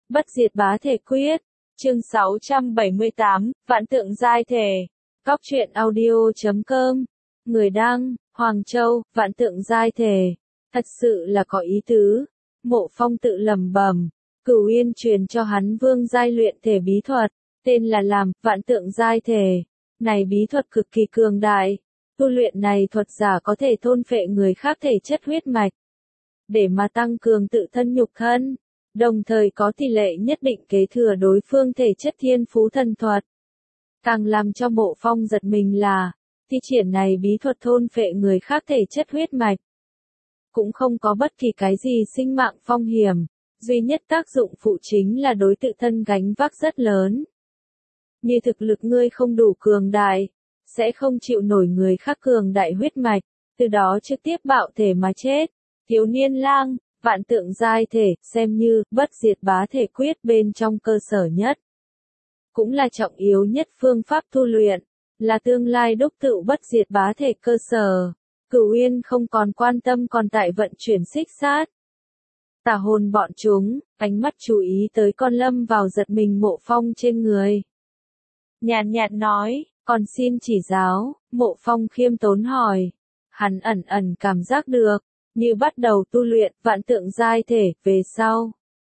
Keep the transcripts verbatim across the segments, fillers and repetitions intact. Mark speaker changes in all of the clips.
Speaker 1: Bất diệt bá thể quyết. Chương sáu trăm bảy mươi tám, Vạn tượng giai thể. Cóc truyện audio chấm com. Người đăng, Hoàng Châu, Vạn tượng giai thể. Thật sự là có ý tứ. Mộ Phong tự lẩm bẩm. Cửu Yên truyền cho hắn vương giai luyện thể bí thuật, tên là làm Vạn tượng giai thể. Này bí thuật cực kỳ cường đại. Tu luyện này thuật giả có thể thôn phệ người khác thể chất huyết mạch, để mà tăng cường tự thân nhục thân, đồng thời có tỷ lệ nhất định kế thừa đối phương thể chất thiên phú thần thuật. Càng làm cho Mộ Phong giật mình là, thi triển này bí thuật thôn phệ người khác thể chất huyết mạch, cũng không có bất kỳ cái gì sinh mạng phong hiểm, duy nhất tác dụng phụ chính là đối tự thân gánh vác rất lớn. Như thực lực ngươi không đủ cường đại, sẽ không chịu nổi người khác cường đại huyết mạch, từ đó trực tiếp bạo thể mà chết. Thiếu niên lang, vạn tượng giai thể, xem như bất diệt bá thể quyết bên trong cơ sở nhất, cũng là trọng yếu nhất phương pháp tu luyện, là tương lai đúc tựu bất diệt bá thể cơ sở. Cửu Yên không còn quan tâm còn tại vận chuyển xích sát. Tà hồn bọn chúng, ánh mắt chú ý tới con lâm vào giật mình Mộ Phong trên người. Nhàn nhạt nói, còn xin chỉ giáo. Mộ Phong khiêm tốn hỏi. Hắn ẩn ẩn cảm giác được, như bắt đầu tu luyện vạn tượng giai thể về sau,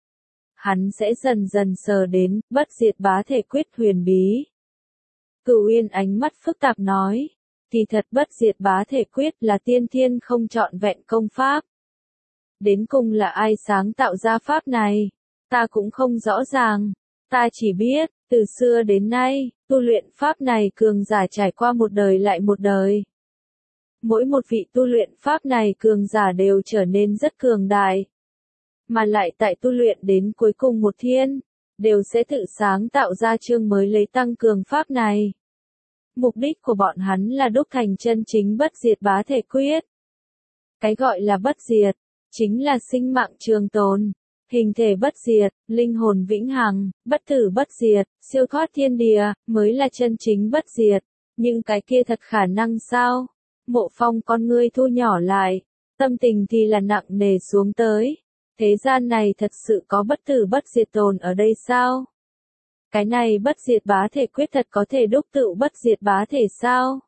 Speaker 1: hắn sẽ dần dần sờ đến bất diệt bá thể quyết huyền bí. Cửu Yên ánh mắt phức tạp nói, kỳ thật bất diệt bá thể quyết là tiên thiên không trọn vẹn công pháp. Đến cùng là ai sáng tạo ra pháp này, ta cũng không rõ ràng. Ta chỉ biết, từ xưa đến nay, tu luyện pháp này cường giả trải qua một đời lại một đời. Mỗi một vị tu luyện pháp này cường giả đều trở nên rất cường đại. Mà lại tại tu luyện đến cuối cùng một thiên, đều sẽ tự sáng tạo ra chương mới lấy tăng cường pháp này. Mục đích của bọn hắn là đúc thành chân chính bất diệt bá thể quyết. Cái gọi là bất diệt, chính là sinh mạng trường tồn, hình thể bất diệt, linh hồn vĩnh hằng, bất tử bất diệt, siêu thoát thiên địa, mới là chân chính bất diệt. Nhưng cái kia thật khả năng sao? Mộ Phong con ngươi thu nhỏ lại, tâm tình thì là nặng nề xuống tới. Thế gian này thật sự có bất tử bất diệt tồn ở đây sao? Cái này bất diệt bá thể quyết thật có thể đúc tựu bất diệt bá thể sao?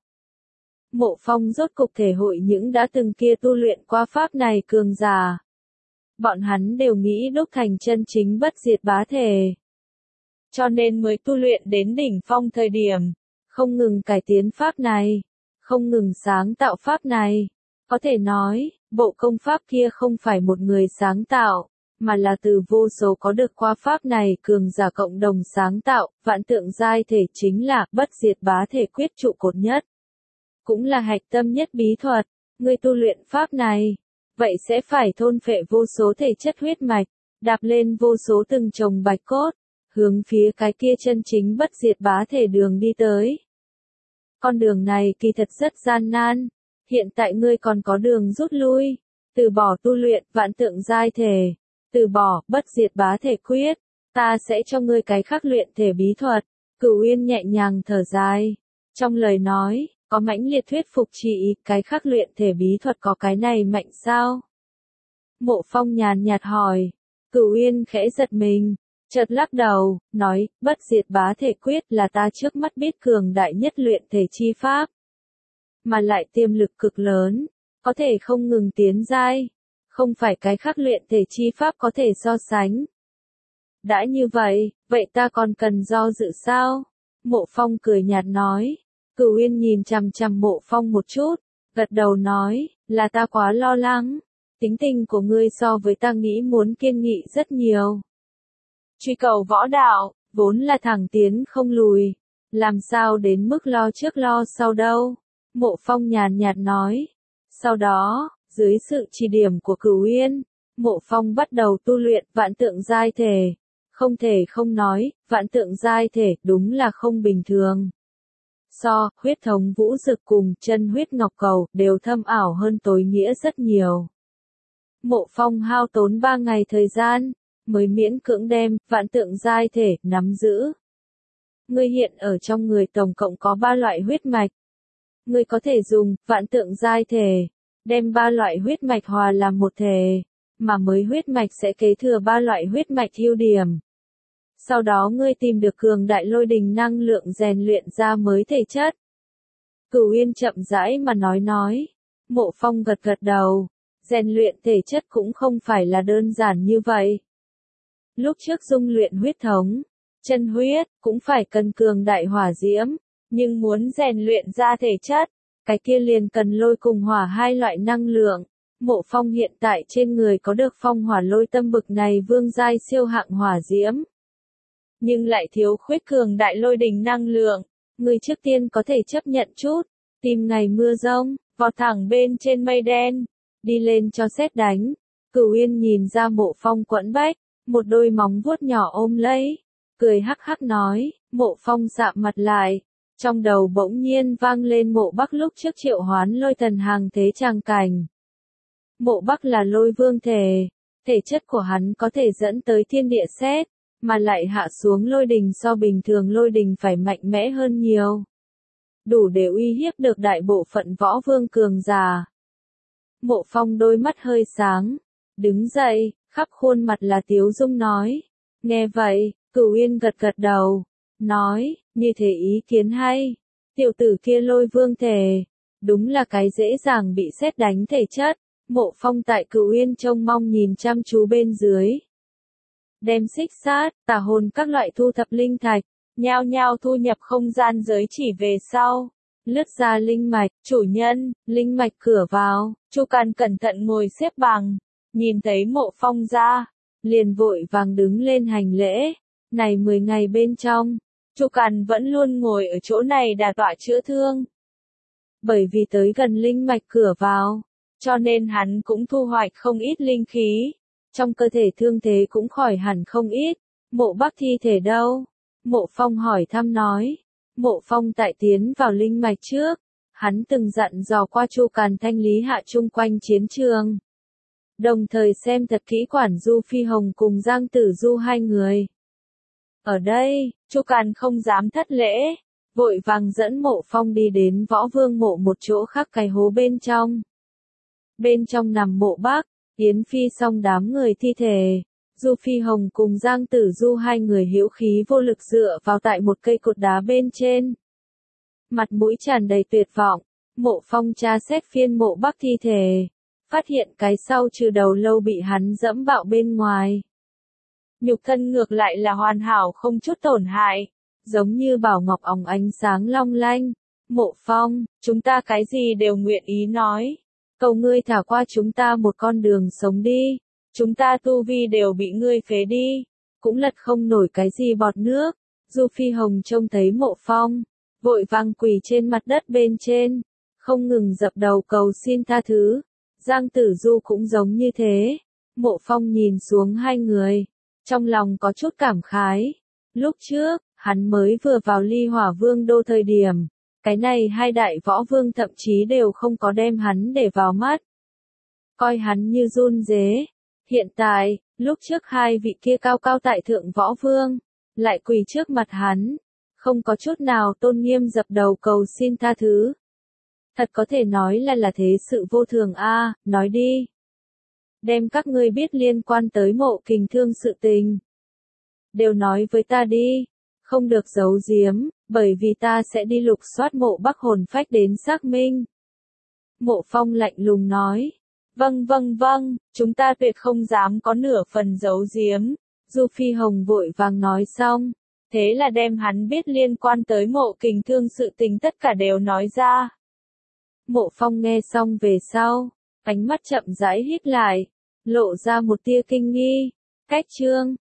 Speaker 1: Mộ Phong rốt cục thể hội những đã từng kia tu luyện qua pháp này cường giả. Bọn hắn đều nghĩ đúc thành chân chính bất diệt bá thể, cho nên mới tu luyện đến đỉnh phong thời điểm, không ngừng cải tiến pháp này, không ngừng sáng tạo pháp này. Có thể nói, bộ công pháp kia không phải một người sáng tạo, mà là từ vô số có được qua pháp này cường giả cộng đồng sáng tạo. Vạn tượng giai thể chính là bất diệt bá thể quyết trụ cột nhất, cũng là hạch tâm nhất bí thuật. Ngươi tu luyện pháp này, vậy sẽ phải thôn phệ vô số thể chất huyết mạch, đạp lên vô số từng chồng bạch cốt, hướng phía cái kia chân chính bất diệt bá thể đường đi tới. Con đường này kỳ thật rất gian nan, hiện tại ngươi còn có đường rút lui, từ bỏ tu luyện vạn tượng giai thể, từ bỏ bất diệt bá thể quyết, ta sẽ cho ngươi cái khác luyện thể bí thuật. Cửu Yên nhẹ nhàng thở dài, trong lời nói, có mãnh liệt thuyết phục chị, cái khác luyện thể bí thuật có cái này mạnh sao? Mộ Phong nhàn nhạt hỏi. Cửu Yên khẽ giật mình, chợt lắc đầu, nói, bất diệt bá thể quyết là ta trước mắt biết cường đại nhất luyện thể chi pháp, mà lại tiềm lực cực lớn, có thể không ngừng tiến giai, không phải cái khác luyện thể chi pháp có thể so sánh. Đã như vậy, vậy ta còn cần do dự sao? Mộ Phong cười nhạt nói. Cửu Yên nhìn chằm chằm Mộ Phong một chút, gật đầu nói, là ta quá lo lắng. Tính tình của ngươi so với ta nghĩ muốn kiên nghị rất nhiều. Truy cầu võ đạo, vốn là thẳng tiến không lùi, làm sao đến mức lo trước lo sau đâu? Mộ Phong nhàn nhạt nói. Sau đó, dưới sự chỉ điểm của Cửu Yên, Mộ Phong bắt đầu tu luyện vạn tượng giai thể. Không thể không nói, vạn tượng giai thể đúng là không bình thường. So, huyết thống vũ dực cùng chân huyết ngọc cầu đều thâm ảo hơn tối nghĩa rất nhiều. Mộ Phong hao tốn ba ngày thời gian, mới miễn cưỡng đem vạn tượng giai thể nắm giữ. Ngươi hiện ở trong người tổng cộng có ba loại huyết mạch. Ngươi có thể dùng vạn tượng giai thể, đem ba loại huyết mạch hòa làm một thể, mà mới huyết mạch sẽ kế thừa ba loại huyết mạch ưu điểm, sau đó ngươi tìm được cường đại lôi đình năng lượng rèn luyện ra mới thể chất. Cửu Uyên chậm rãi mà nói nói. Mộ Phong gật gật đầu. Rèn luyện thể chất cũng không phải là đơn giản như vậy. Lúc trước dung luyện huyết thống, chân huyết, cũng phải cần cường đại hỏa diễm, nhưng muốn rèn luyện ra thể chất, cái kia liền cần lôi cùng hỏa hai loại năng lượng. Mộ Phong hiện tại trên người có được phong hỏa lôi tâm bực này vương giai siêu hạng hỏa diễm, nhưng lại thiếu khuyết cường đại lôi đình năng lượng. Người trước tiên có thể chấp nhận chút, tìm ngày mưa rông, vọt thẳng bên trên mây đen, đi lên cho sét đánh. Cửu Uyên nhìn ra Mộ Phong quẫn bách, một đôi móng vuốt nhỏ ôm lấy, cười hắc hắc nói. Mộ Phong sạm mặt lại, trong đầu bỗng nhiên vang lên Mộ Bắc lúc trước triệu hoán lôi thần hàng thế tràng cảnh. Mộ Bắc là lôi vương thể, thể chất của hắn có thể dẫn tới thiên địa sét, mà lại hạ xuống lôi đình so bình thường lôi đình phải mạnh mẽ hơn nhiều, đủ để uy hiếp được đại bộ phận võ vương cường giả. Mộ Phong đôi mắt hơi sáng, đứng dậy, khắp khuôn mặt là tiếu dung nói. Nghe vậy, Cửu Uyên gật gật đầu, nói, như thế ý kiến hay. Tiểu tử kia lôi vương thể, đúng là cái dễ dàng bị sét đánh thể chất. Mộ Phong tại Cửu Uyên trông mong nhìn chăm chú bên dưới. Đem xích sát, tà hồn các loại thu thập linh thạch, nhao nhao thu nhập không gian giới chỉ về sau. Lướt ra linh mạch, chủ nhân, linh mạch cửa vào. Chu Càn cẩn thận ngồi xếp bằng, nhìn thấy Mộ Phong ra, liền vội vàng đứng lên hành lễ. Này mười ngày bên trong, Chu Càn vẫn luôn ngồi ở chỗ này đả tọa chữa thương. Bởi vì tới gần linh mạch cửa vào, cho nên hắn cũng thu hoạch không ít linh khí. Trong cơ thể thương thế cũng khỏi hẳn không ít. Mộ Bắc thi thể đâu? Mộ Phong hỏi thăm nói. Mộ Phong tại tiến vào linh mạch trước, hắn từng dặn dò qua Chu Càn thanh lý hạ chung quanh chiến trường, đồng thời xem thật kỹ quản Du Phi Hồng cùng Giang Tử Du hai người. Ở đây, Chu Càn không dám thất lễ, vội vàng dẫn Mộ Phong đi đến Võ Vương mộ một chỗ khác cái hố bên trong. Bên trong nằm Mộ Bắc, Yến Phi song đám người thi thể. Du Phi Hồng cùng Giang Tử Du hai người hữu khí vô lực dựa vào tại một cây cột đá bên trên. Mặt mũi tràn đầy tuyệt vọng, Mộ Phong tra xét phiên Mộ Bắc thi thể, phát hiện cái sau trừ đầu lâu bị hắn dẫm bạo bên ngoài. Nhục thân ngược lại là hoàn hảo không chút tổn hại, giống như bảo ngọc óng ánh sáng long lanh. Mộ Phong, chúng ta cái gì đều nguyện ý nói. Cầu ngươi thả qua chúng ta một con đường sống đi. Chúng ta tu vi đều bị ngươi phế đi, cũng lật không nổi cái gì bọt nước. Du Phi Hồng trông thấy Mộ Phong, vội vàng quỳ trên mặt đất bên trên, không ngừng dập đầu cầu xin tha thứ. Giang Tử Du cũng giống như thế. Mộ Phong nhìn xuống hai người, trong lòng có chút cảm khái. Lúc trước, hắn mới vừa vào Ly Hỏa Vương đô thời điểm, cái này hai đại võ vương thậm chí đều không có đem hắn để vào mắt, coi hắn như run rế. Hiện tại, lúc trước hai vị kia cao cao tại thượng võ vương, lại quỳ trước mặt hắn, không có chút nào tôn nghiêm dập đầu cầu xin tha thứ. Thật có thể nói là là thế sự vô thường a. À, nói đi. Đem các ngươi biết liên quan tới Mộ Kình Thương sự tình, đều nói với ta đi, không được giấu giếm, bởi vì ta sẽ đi lục soát Mộ Bắc hồn phách đến xác minh. Mộ Phong lạnh lùng nói. Vâng vâng vâng, chúng ta tuyệt không dám có nửa phần giấu giếm. Du Phi Hồng vội vàng nói xong, thế là đem hắn biết liên quan tới Mộ Kình Thương sự tình tất cả đều nói ra. Mộ Phong nghe xong về sau, ánh mắt chậm rãi híp lại, lộ ra một tia kinh nghi. Cách chương